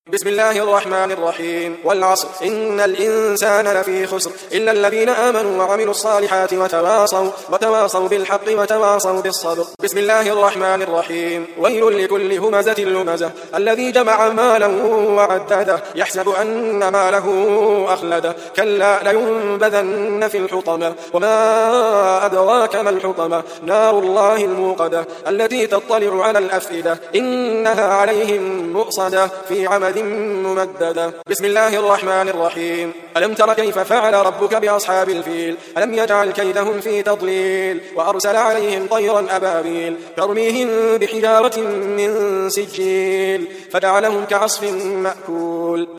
بسم الله الرحمن الرحيم والعصر إن الإنسان لفي خسر إلا الذين آمنوا وعملوا الصالحات وتواصوا بالحق وتواصوا بالصبر. بسم الله الرحمن الرحيم ويل لكل همزة لمزة الذي جمع مالا وعدده يحسب أن ماله أخلده كلا لينبذن في الحطمة وما أدراك ما الحطمة نار الله الموقدة التي تطلع على الأفئدة إنها عليهم مؤصدة في عمد ممددة. بسم الله الرحمن الرحيم ألم تر كيف فعل ربك بأصحاب الفيل ألم يجعل كيدهم في تضليل وأرسل عليهم طيرا أبابيل ترميهم بحجارة من سجيل فجعلهم كعصف مأكول.